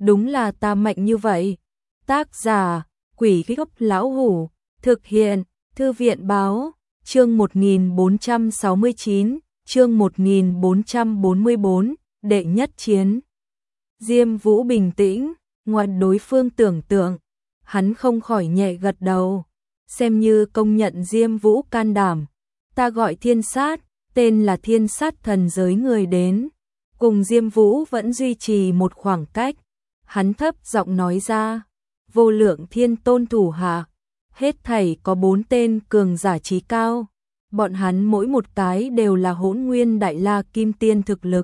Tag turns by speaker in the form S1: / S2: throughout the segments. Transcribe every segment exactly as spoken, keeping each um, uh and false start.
S1: đúng là ta mạnh như vậy. Tác giả, Quỷ Gốc Lão Hủ, thực hiện, Thư viện Báo, chương một nghìn bốn trăm sáu mươi chín, chương một nghìn bốn trăm bốn mươi tư, đệ nhất chiến. Diêm Vũ bình tĩnh, ngoài đối phương tưởng tượng, hắn không khỏi nhẹ gật đầu, xem như công nhận Diêm Vũ can đảm. Ta gọi Thiên Sát, tên là Thiên Sát thần giới người đến, cùng Diêm Vũ vẫn duy trì một khoảng cách. Hắn thấp giọng nói ra, vô lượng thiên tôn thủ hạ, hết thảy có bốn tên cường giả trí cao, bọn hắn mỗi một cái đều là hỗn nguyên đại la kim tiên thực lực.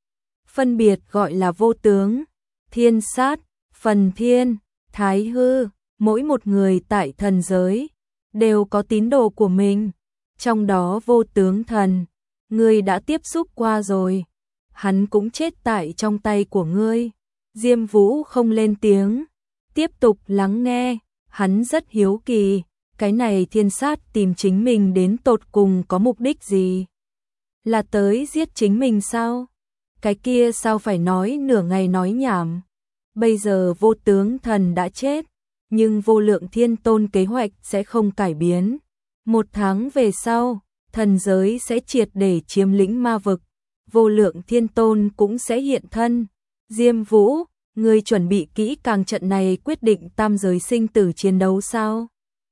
S1: Phân biệt gọi là vô tướng, Thiên Sát, Phần Thiên, Thái Hư, mỗi một người tại thần giới đều có tín đồ của mình, trong đó vô tướng thần, ngươi đã tiếp xúc qua rồi, hắn cũng chết tại trong tay của ngươi. Diêm Vũ không lên tiếng, tiếp tục lắng nghe, hắn rất hiếu kỳ, cái này Thiên Sát tìm chính mình đến tột cùng có mục đích gì? Là tới giết chính mình sao? Cái kia sao phải nói nửa ngày nói nhảm? Bây giờ vô tướng thần đã chết, nhưng vô lượng thiên tôn kế hoạch sẽ không cải biến. Một tháng về sau, thần giới sẽ triệt để chiếm lĩnh ma vực, vô lượng thiên tôn cũng sẽ hiện thân. Diêm Vũ, ngươi chuẩn bị kỹ càng trận này quyết định tam giới sinh tử chiến đấu sao?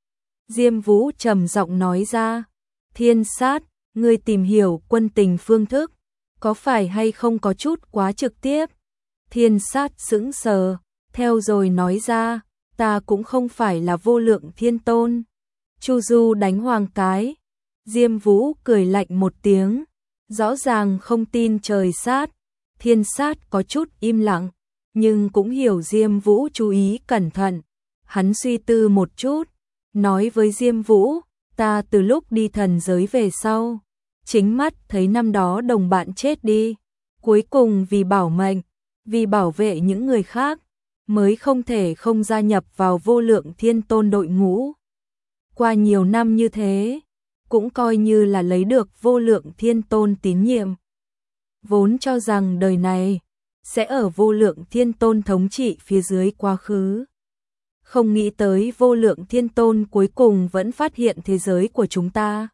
S1: Diêm Vũ trầm giọng nói ra, Thiên Sát, ngươi tìm hiểu quân tình phương thức, có phải hay không có chút quá trực tiếp? Thiên Sát sững sờ, theo rồi nói ra, ta cũng không phải là vô lượng thiên tôn. Chu Du đánh hoàng cái. Diêm Vũ cười lạnh một tiếng, rõ ràng không tin trời sát. Thiên Sát có chút im lặng, nhưng cũng hiểu Diêm Vũ chú ý cẩn thận. Hắn suy tư một chút, nói với Diêm Vũ, ta từ lúc đi thần giới về sau, chính mắt thấy năm đó đồng bạn chết đi, cuối cùng vì bảo mệnh, vì bảo vệ những người khác, mới không thể không gia nhập vào vô lượng thiên tôn đội ngũ. Qua nhiều năm như thế, cũng coi như là lấy được vô lượng thiên tôn tín nhiệm. Vốn cho rằng đời này sẽ ở vô lượng thiên tôn thống trị phía dưới quá khứ. Không nghĩ tới vô lượng thiên tôn cuối cùng vẫn phát hiện thế giới của chúng ta.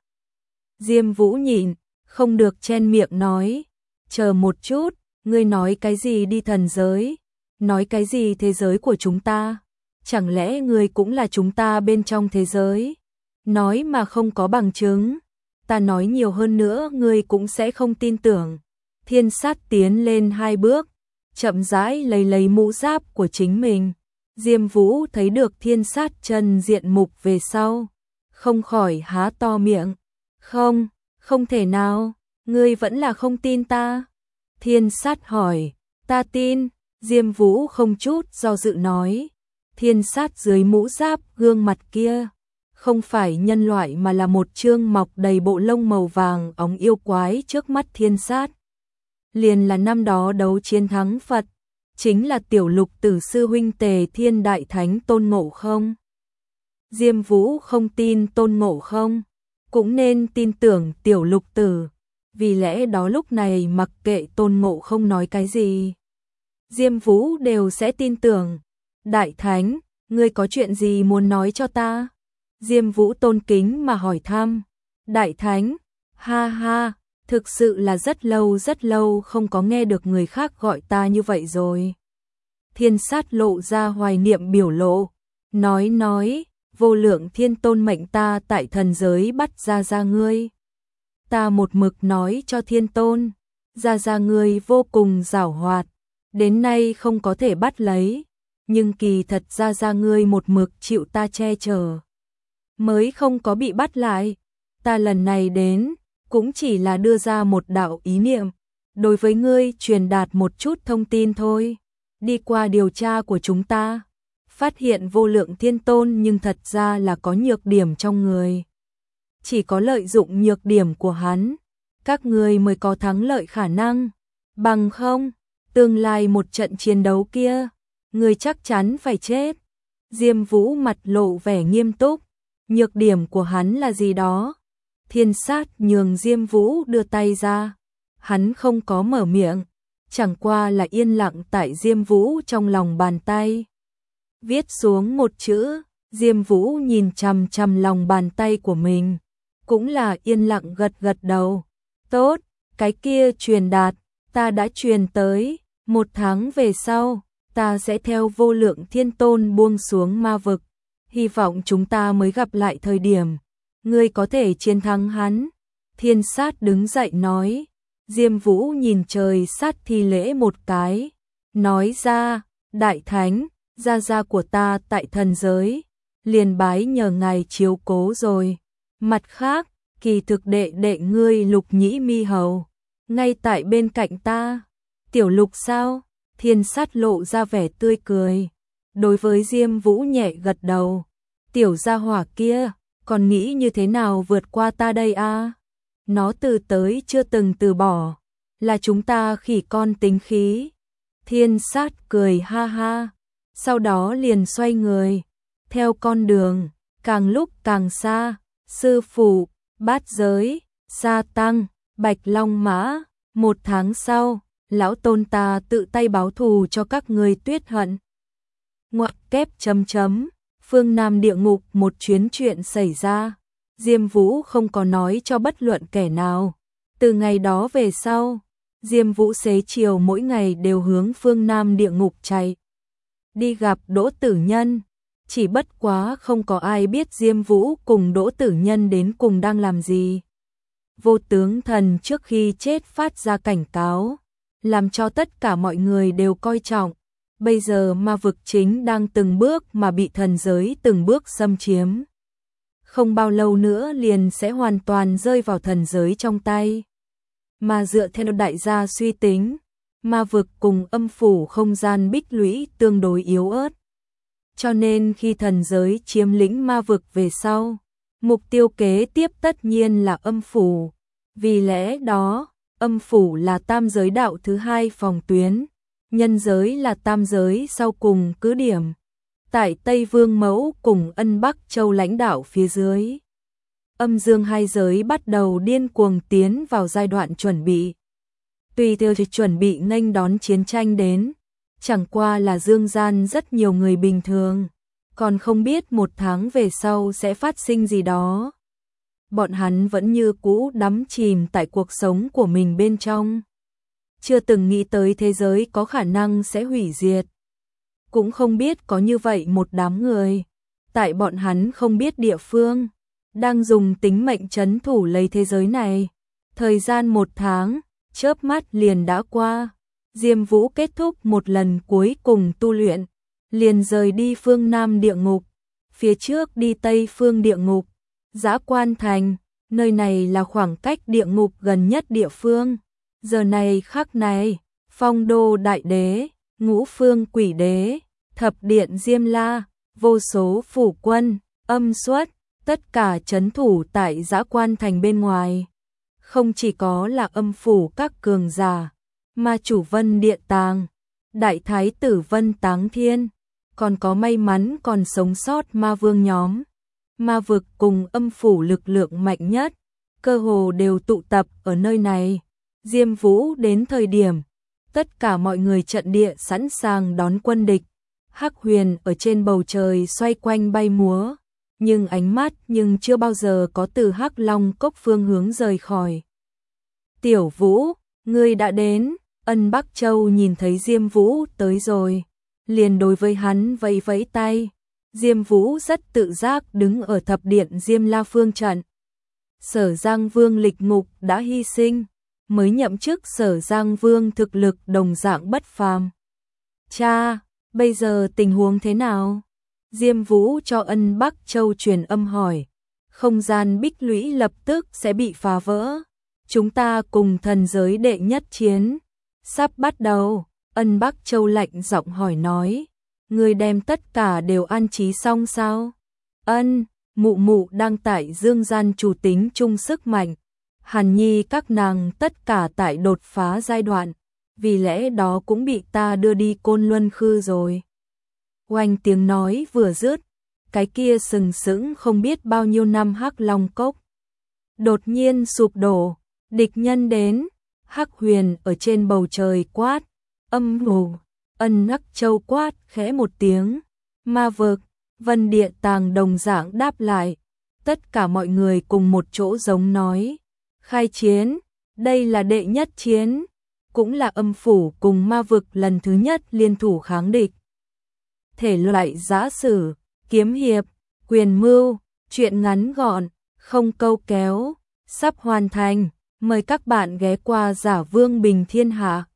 S1: Diêm Vũ nhìn, không được chen miệng nói, chờ một chút, ngươi nói cái gì đi thần giới, nói cái gì thế giới của chúng ta, chẳng lẽ ngươi cũng là chúng ta bên trong thế giới? Nói mà không có bằng chứng, ta nói nhiều hơn nữa ngươi cũng sẽ không tin tưởng. Thiên Sát tiến lên hai bước, chậm rãi lấy lấy mũ giáp của chính mình. Diêm Vũ thấy được Thiên Sát chân diện mục về sau, không khỏi há to miệng. Không, không thể nào, ngươi vẫn là không tin ta. Thiên Sát hỏi, ta tin. Diêm Vũ không chút do dự nói. Thiên Sát dưới mũ giáp gương mặt kia, không phải nhân loại mà là một trương mọc đầy bộ lông màu vàng óng yêu quái trước mắt Thiên Sát. Liền là năm đó đấu chiến thắng Phật, chính là tiểu lục tử sư huynh Tề Thiên Đại Thánh Tôn Ngộ Không. Diêm Vũ không tin Tôn Ngộ Không, cũng nên tin tưởng tiểu lục tử, vì lẽ đó lúc này mặc kệ Tôn Ngộ Không nói cái gì, Diêm Vũ đều sẽ tin tưởng. Đại Thánh, ngươi có chuyện gì muốn nói cho ta? Diêm Vũ tôn kính mà hỏi thăm. Đại Thánh, ha ha, thực sự là rất lâu rất lâu không có nghe được người khác gọi ta như vậy rồi. Thiên Sát lộ ra hoài niệm biểu lộ, nói nói, vô lượng thiên tôn mệnh ta tại thần giới bắt ra ra ngươi. Ta một mực nói cho thiên tôn, ra ra ngươi vô cùng giảo hoạt, đến nay không có thể bắt lấy, nhưng kỳ thật ra ra ngươi một mực chịu ta che chở, mới không có bị bắt lại. Ta lần này đến, cũng chỉ là đưa ra một đạo ý niệm, đối với ngươi truyền đạt một chút thông tin thôi. Đi qua điều tra của chúng ta, phát hiện vô lượng thiên tôn nhưng thật ra là có nhược điểm trong người. Chỉ có lợi dụng nhược điểm của hắn, các ngươi mới có thắng lợi khả năng. Bằng không, tương lai một trận chiến đấu kia, ngươi chắc chắn phải chết. Diêm Vũ mặt lộ vẻ nghiêm túc, nhược điểm của hắn là gì đó? Thiên Sát nhường Diêm Vũ đưa tay ra, hắn không có mở miệng, chẳng qua là yên lặng tại Diêm Vũ trong lòng bàn tay. Viết xuống một chữ, Diêm Vũ nhìn chằm chằm lòng bàn tay của mình, cũng là yên lặng gật gật đầu. Tốt, cái kia truyền đạt, ta đã truyền tới, một tháng về sau, ta sẽ theo Vô Lượng Thiên Tôn buông xuống ma vực, hy vọng chúng ta mới gặp lại thời điểm, ngươi có thể chiến thắng hắn. Thiên Sát đứng dậy nói. Diêm Vũ nhìn trời sát thi lễ một cái, nói ra, Đại Thánh, gia gia của ta tại thần giới, liền bái nhờ ngài chiếu cố rồi. Mặt khác, kỳ thực đệ đệ ngươi Lục Nhĩ Mi Hầu, ngay tại bên cạnh ta. Tiểu Lục sao? Thiên Sát lộ ra vẻ tươi cười. Đối với Diêm Vũ nhẹ gật đầu. Tiểu gia hỏa kia, còn nghĩ như thế nào vượt qua ta đây a? Nó từ tới chưa từng từ bỏ, là chúng ta khỉ con tính khí. Thiên Sát cười ha ha, sau đó liền xoay người, theo con đường, càng lúc càng xa, sư phụ, bát giới, sa tăng, bạch long mã. Một tháng sau, lão tôn ta tự tay báo thù cho các người tuyết hận. Ngoặc kép chấm chấm, phương Nam địa ngục một chuyến chuyện xảy ra. Diêm Vũ không có nói cho bất luận kẻ nào. Từ ngày đó về sau, Diêm Vũ xế chiều mỗi ngày đều hướng phương Nam địa ngục chạy. Đi gặp Đỗ Tử Nhân, chỉ bất quá không có ai biết Diêm Vũ cùng Đỗ Tử Nhân đến cùng đang làm gì. Vô Tướng Thần trước khi chết phát ra cảnh cáo, làm cho tất cả mọi người đều coi trọng. Bây giờ ma vực chính đang từng bước mà bị thần giới từng bước xâm chiếm. Không bao lâu nữa liền sẽ hoàn toàn rơi vào thần giới trong tay. Mà dựa theo đại gia suy tính, ma vực cùng âm phủ không gian bích lũy tương đối yếu ớt. Cho nên khi thần giới chiếm lĩnh ma vực về sau, mục tiêu kế tiếp tất nhiên là âm phủ. Vì lẽ đó, âm phủ là tam giới đạo thứ hai phòng tuyến, nhân giới là tam giới sau cùng cứ điểm. Tại Tây Vương Mẫu cùng Ân Bắc Châu lãnh đạo phía dưới, âm dương hai giới bắt đầu điên cuồng tiến vào giai đoạn chuẩn bị. Tùy theo chuẩn bị nghênh đón chiến tranh đến, chẳng qua là dương gian rất nhiều người bình thường, còn không biết một tháng về sau sẽ phát sinh gì đó. Bọn hắn vẫn như cũ đắm chìm tại cuộc sống của mình bên trong, chưa từng nghĩ tới thế giới có khả năng sẽ hủy diệt. Cũng không biết có như vậy một đám người, tại bọn hắn không biết địa phương, đang dùng tính mệnh trấn thủ lấy thế giới này. Thời gian một tháng, chớp mắt liền đã qua. Diêm Vũ kết thúc một lần cuối cùng tu luyện, liền rời đi phương Nam địa ngục, phía trước đi Tây phương địa ngục, Dã Quan Thành, nơi này là khoảng cách địa ngục gần nhất địa phương. Giờ này khắc này, Phong Đô Đại Đế, Ngũ Phương Quỷ Đế, Thập Điện Diêm La, vô số phủ quân, âm xuất, tất cả trấn thủ tại Dã Quan Thành bên ngoài. Không chỉ có là âm phủ các cường giả, ma chủ Vân Điện Tàng, đại thái tử Vân Táng Thiên, còn có may mắn còn sống sót ma vương nhóm. Ma vực cùng âm phủ lực lượng mạnh nhất, cơ hồ đều tụ tập ở nơi này. Diêm Vũ đến thời điểm, tất cả mọi người trận địa sẵn sàng đón quân địch. Hắc Huyền ở trên bầu trời xoay quanh bay múa, nhưng ánh mắt nhưng chưa bao giờ có từ Hắc Long Cốc phương hướng rời khỏi. Tiểu Vũ, ngươi đã đến. Ân Bắc Châu nhìn thấy Diêm Vũ tới rồi, liền đối với hắn vẫy vẫy tay. Diêm Vũ rất tự giác đứng ở thập điện Diêm La phương trận. Sở Giang Vương Lịch Ngục đã hy sinh, mới nhậm chức Sở Giang Vương thực lực đồng dạng bất phàm. Cha, bây giờ tình huống thế nào? Diêm Vũ cho Ân Bắc Châu truyền âm hỏi. Không gian bích lũy lập tức sẽ bị phá vỡ. Chúng ta cùng thần giới đệ nhất chiến sắp bắt đầu. Ân Bắc Châu lạnh giọng hỏi nói. Người đem tất cả đều an trí xong sao? Ân, mụ mụ đang tại dương gian chủ tính chung sức mạnh. Hàn Nhi các nàng tất cả tại đột phá giai đoạn, vì lẽ đó cũng bị ta đưa đi Côn Luân Khư rồi. Oanh tiếng nói vừa dứt, cái kia sừng sững không biết bao nhiêu năm Hắc Long Cốc đột nhiên sụp đổ, địch nhân đến. Hắc Huyền ở trên bầu trời quát, âm ồ, Ân Nắc Châu quát khẽ một tiếng, ma vực, Vân Địa Tàng đồng dạng đáp lại, tất cả mọi người cùng một chỗ giống nói, khai chiến, đây là đệ nhất chiến, cũng là âm phủ cùng ma vực lần thứ nhất liên thủ kháng địch. Thể loại giã sử, kiếm hiệp, quyền mưu, truyện ngắn gọn, không câu kéo, sắp hoàn thành, mời các bạn ghé qua Giả Vương Bình Thiên Hạ.